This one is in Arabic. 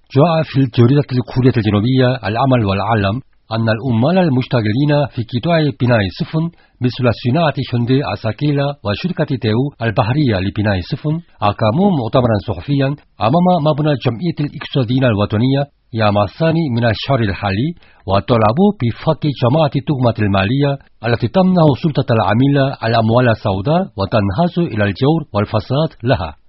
جاء في الجريدة الكورية الجنوبية العمل والعالم أن العمال المشتغلين في قطاع بناء السفن مثل صناعة هيونداي أساكيلا وشركة ديو البحرية لبناء السفن أقاموا مؤتمرا صحفيا أمام مبنى جمعية الاقتصاديين الوطنية يوم الثاني من الشهر الحالي، وطلبوا بفك جماعة التهمة المالية التي تمنح سلطة العميل الأموال السوداء وتنهز إلى الجور والفساد لها.